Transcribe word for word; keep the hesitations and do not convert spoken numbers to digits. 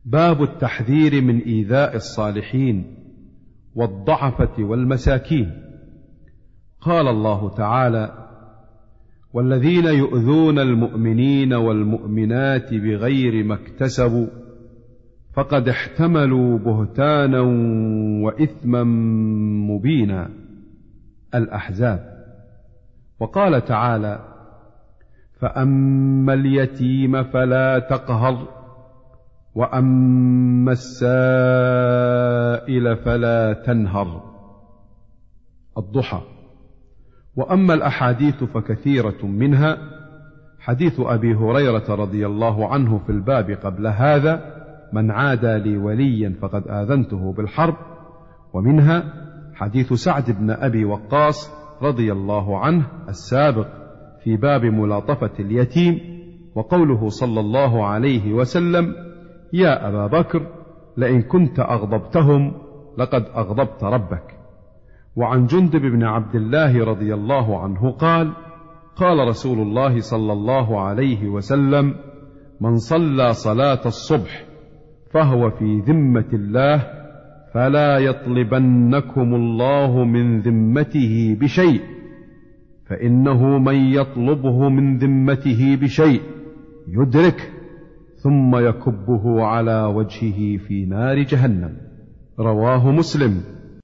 باب التحذير من إيذاء الصالحين والضعفة والمساكين. قال الله تعالى: والذين يؤذون المؤمنين والمؤمنات بغير ما اكتسبوا فقد احتملوا بهتانا وإثما مبينا. الأحزاب. وقال تعالى: فأما اليتيم فلا تقهر وأما السائل فلا تنهر. الضحى. وأما الأحاديث فكثيرة منها حديث أبي هريرة رضي الله عنه في الباب قبل هذا: من عادى لي وليا فقد آذنته بالحرب. ومنها حديث سعد بن أبي وقاص رضي الله عنه السابق في باب ملاطفة اليتيم، وقوله صلى الله عليه وسلم: يا أبا بكر لئن كنت أغضبتهم لقد أغضبت ربك. وعن جندب بن عبد الله رضي الله عنه قال: قال رسول الله صلى الله عليه وسلم: من صلى صلاة الصبح فهو في ذمة الله فلا يطلبنكم الله من ذمته بشيء، فإنه من يطلبه من ذمته بشيء يدركه ثم يكبه على وجهه في نار جهنم. رواه مسلم.